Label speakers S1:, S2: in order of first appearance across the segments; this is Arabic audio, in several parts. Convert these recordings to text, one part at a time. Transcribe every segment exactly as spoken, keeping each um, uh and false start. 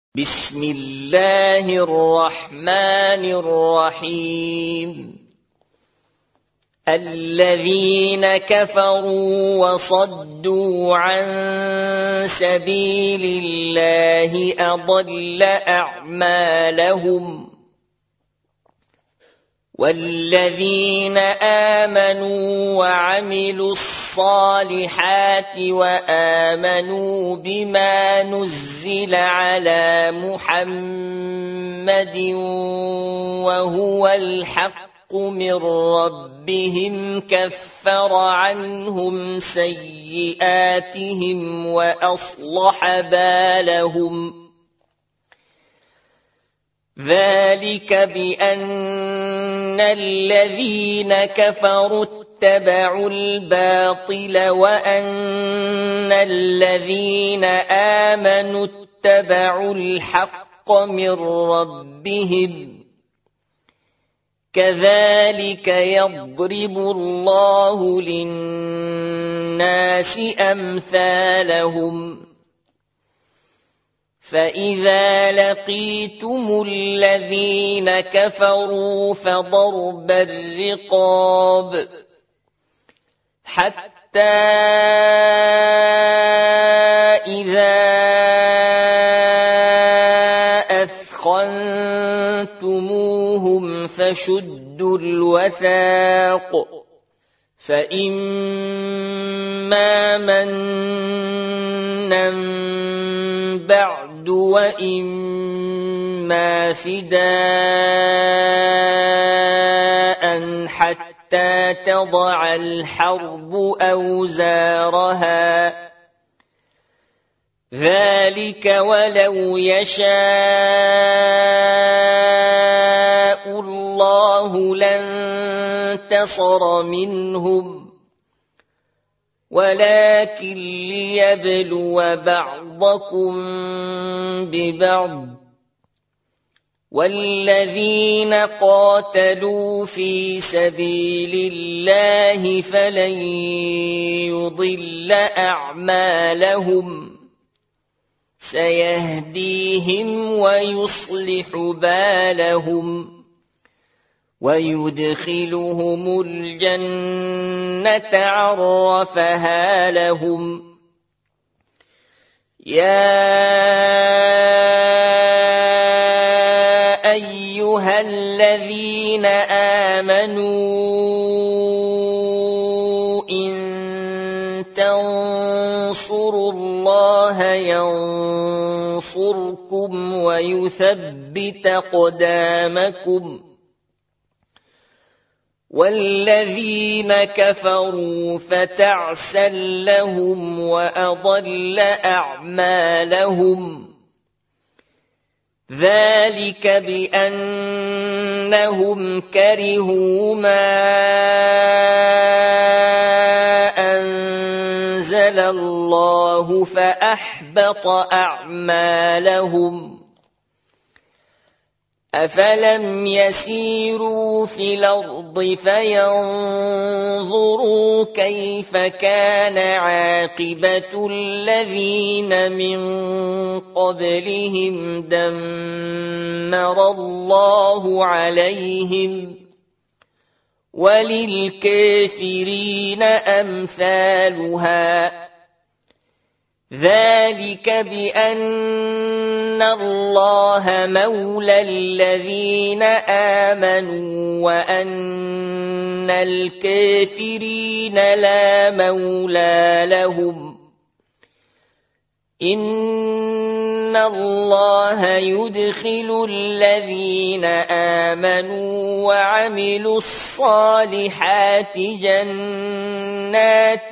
S1: بسم الله الرحمن الرحيم الذين كفروا وصدوا عن سبيل الله أضل أعمالهم والذين آمنوا وعملوا الصالحات وآمنوا بما نزل على محمد وهو الحق من ربهم كفر عنهم سيئاتهم وأصلح بالهم ذلك بأن الذين كفروا اتبعوا الباطل وأن الذين آمنوا اتبعوا الحق من ربهم كذلك يضرب الله للناس أمثالهم فإذا لقيتم الذين كفروا فضرب الرقاب حتى إذا أثخنتموهم فشدوا الوثاق فإما منا بعد وإما فداء حتى تضع الحرب أوزارها ذلك ولو يشاء الله لانتصر منهم ولكن ليبلو بعضكم ببعض والذين قاتلوا في سبيل الله فلن يضل أعمالهم سيهديهم ويصلح بالهم ويدخلهم الجنة عرفها لهم يا أيها الذين آمنوا إن تنصروا الله ينصركم ويثبت أقدامكم والذين كفروا فتعسا لهم وأضل أعمالهم ذلك بأنهم كرهوا ما أنزل الله فأحبط أعمالهم أفلم يسيروا في الأرض فينظروا كيف كان عاقبة الذين من قبلهم دمر الله عليهم وللكافرين أمثالها ذلك بأن الله مولى الذين آمنوا وأن الكافرين لا مولى لهم إن الله يدخل الذين آمنوا وعملوا الصالحات جنات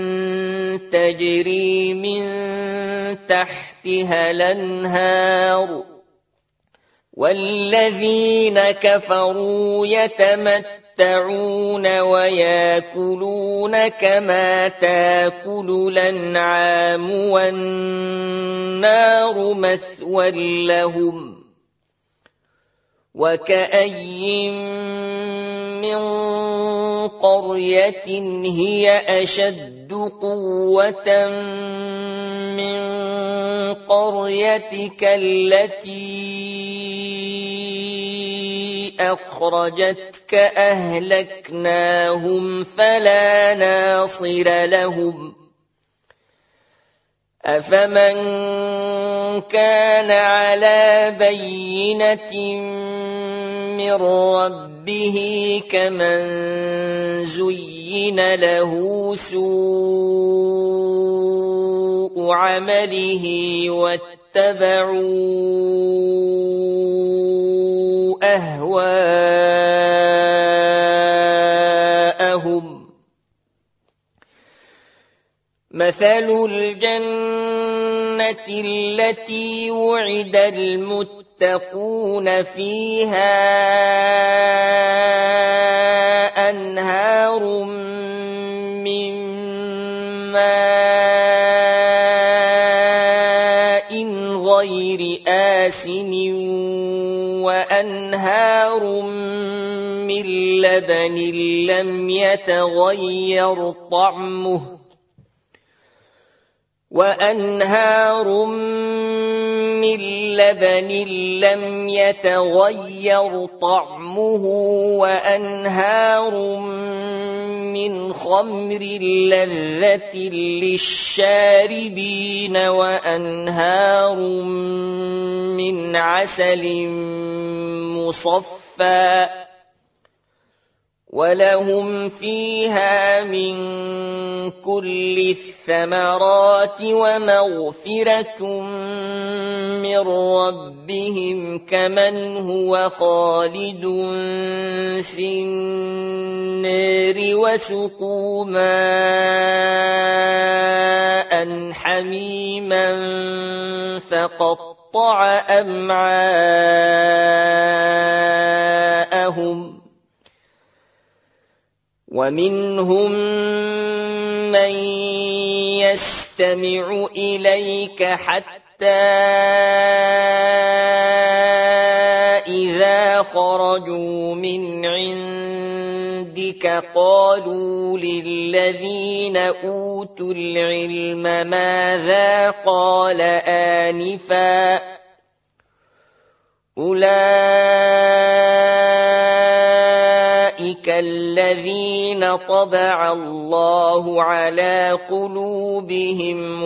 S1: تجري من تحتها الأنهار والذين كفروا يتمتعون ويأكلون كما تأكل الأنعام والنار مثوى لهم وكأي من قرية هي أشد قوة من قريتك التي أخرجتك أهلكناهم فلا ناصر لهم أفمن كان على بينة من ربه كمن زين له سوء عمله واتبعوا أهواءهم مثل الجنة التي وعد المتقون فيها أنهار من ماء غير آسن وأنهار من لبن لم يتغير طعمه وأنهار من لبن لم يتغير طعمه وأنهار من خمر لذة للشاربين وأنهار من عسل مصفى ولهم فيها من كل الثمرات ومغفرة من ربهم كمن هو خالد في النار وسقوا ماء حميما فقطع أمعاءهم ومنهم من يستمع إليك حتى إذا خرجوا من عندك قالوا للذين أوتوا العلم ماذا قال آنفا أولئك الذين طبع الله على قلوبهم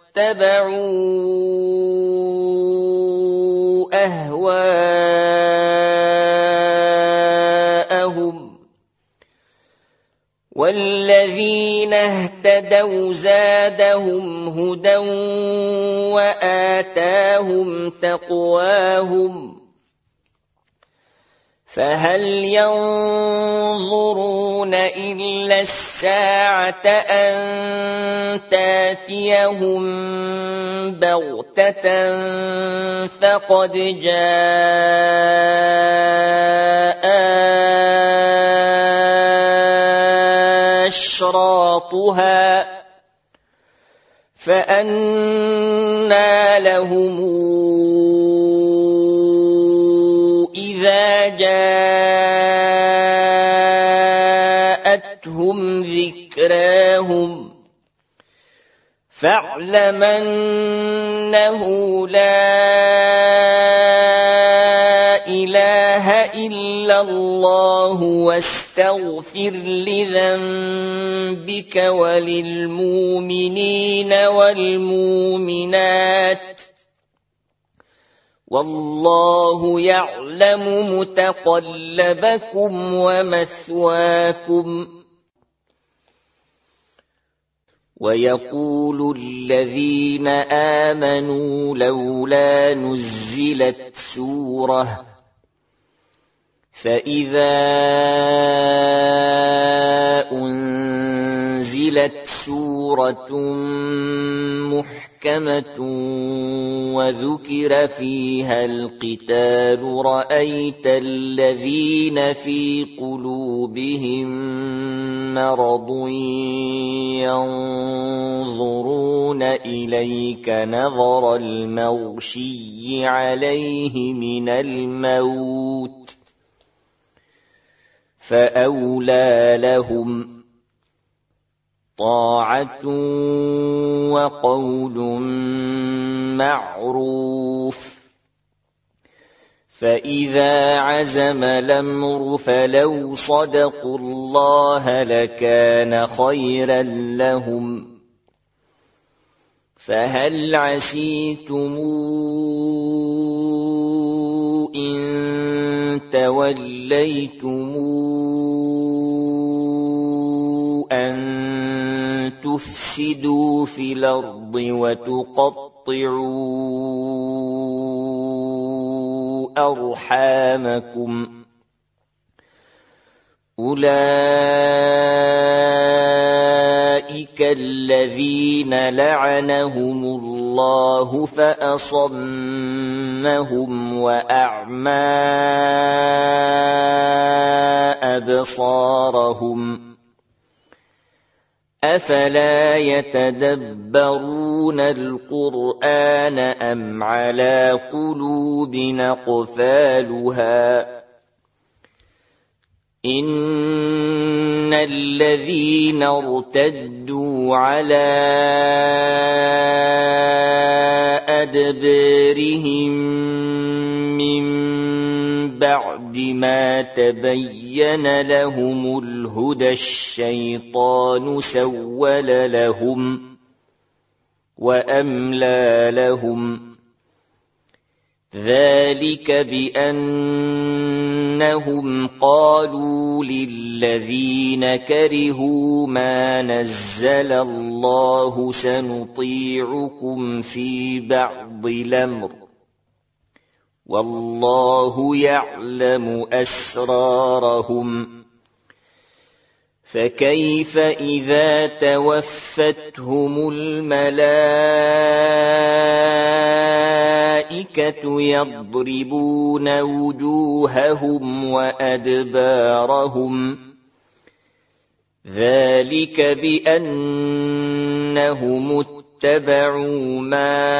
S1: واتبعوا أهواءهم والذين اهتدوا زادهم هدى وآتاهم تقواهم فهل ينظرون إلا الساعة أن تاتيهم بغتة فقد جاء أشراطها فأنى لهم إذا جاءتهم ذكراهم فاعلم أنه لا إله إلا الله واستغفر لذنبك وللمؤمنين والمؤمنات والله يعلم متقلبكم ومثواكم ويقول الذين آمنوا لولا نزلت سورة فإذا أنزلت سورة محكمة وذكر فيها القتال رأيت الذين في قلوبهم مرض ينظرون إلى إليك نظر المغشي عليه من الموت فأولى لهم طاعة وقول معروف فإذا عزم الأمر فلو صدقوا الله لكان خيرا لهم فهل عسيتم إن توليتم أن تفسدوا في الأرض وتقطعوا أرحامكم أولئك الذين لعنهم الله فأصمهم وأعمى أبصارهم أفلا يتدبرون القرآن أم على قلوب أقفالها إن الذين ارتدوا على أدبارهم من بعد ما تبين لهم الهدى الشيطان سول لهم وأملى لهم ذلك بأنهم قالوا للذين كرهوا ما نزل الله سنطيعكم في بعض الأمر والله يعلم أسرارهم فكيف إذا توفتهم الملائكة يضربون وجوههم وأدبارهم ذلك بأنهم اتبعوا ما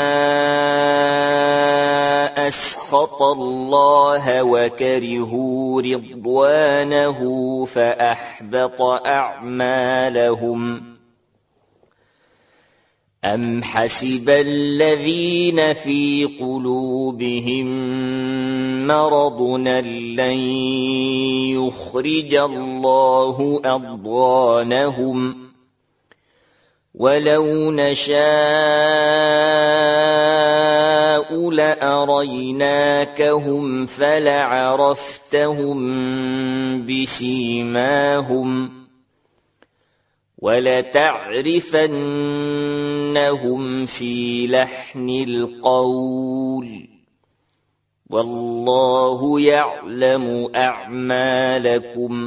S1: أسخط الله وكرهوا رضوانه فأحبط أعمالهم أم حسب الذين في قلوبهم مرض لن يخرج الله أضغانهم ولو نشاء لأريناكهم فلعرفتهم بسيماهم ولتعرفنهم في لحن القول والله يعلم أعمالكم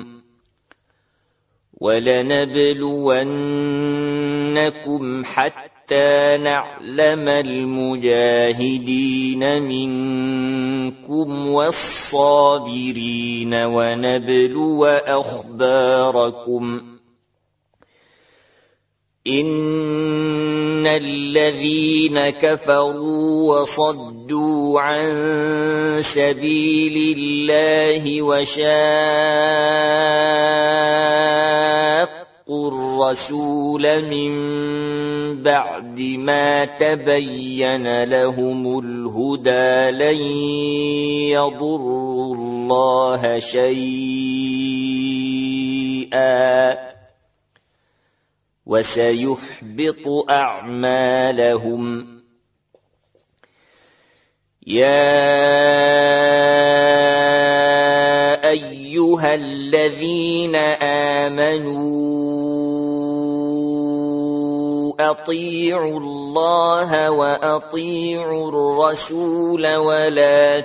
S1: ولنبلونكم حتى نعلم المجاهدين منكم والصابرين ونبلو أخباركم إن الذين كفروا وصدوا عن سبيل الله وشاقوا الرسول من بعد ما تبين لهم الهدى لن يضروا الله شيئا وسيحبط أعمالهم يا أيها الذين آمنوا أطيعوا الله وأطيعوا الرسول ولا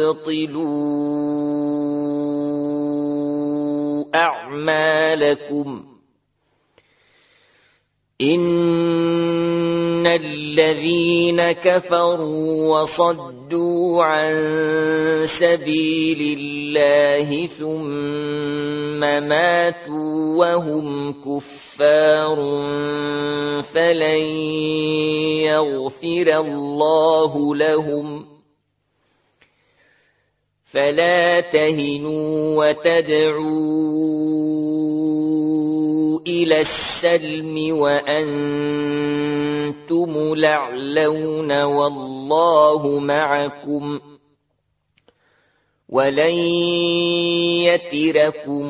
S1: تبطلوا أعمالكم إن إن الذين كفروا وصدوا عن سبيل الله ثم ماتوا وهم كفار فلن يغفر الله لهم فلا تهنوا وتدعوا إلى السلم وأنتم الأعلون والله معكم ولن يتركم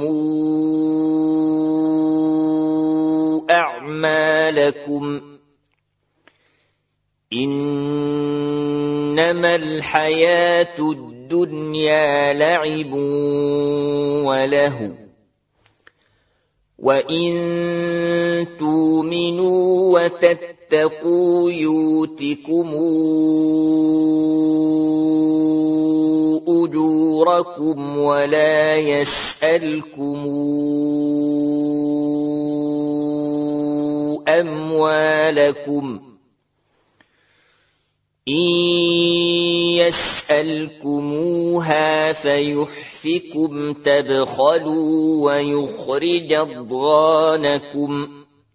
S1: أعمالكم إنما الحياة الدنيا لعب ولهو وإن تؤمنوا وتتقوا يؤتكم أجوركم ولا يسألكم أموالكم إن يسألكموها فيحفكم تبخلوا ويخرج أضغانكم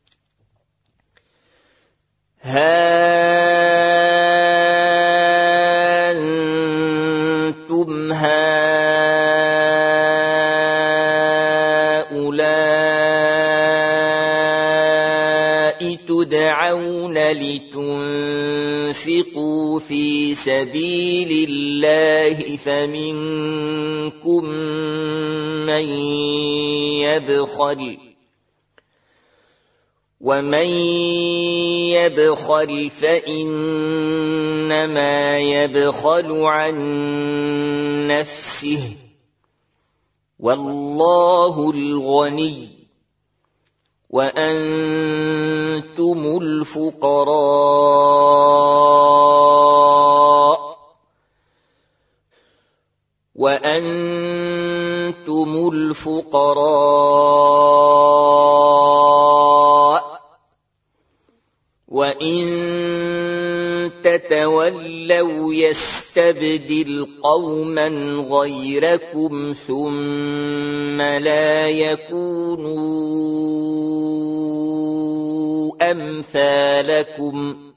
S1: ها أنتم هؤلاء تدعون لتنفقوا في سبيل الله فمنكم من يبخل ومن يبخل فإنما يبخل عن نفسه والله الغني وأنتم الفقراء وأنتم الفقراء وإن تتولوا يستبدل قوما غيركم ثم لا يكونوا أمثالكم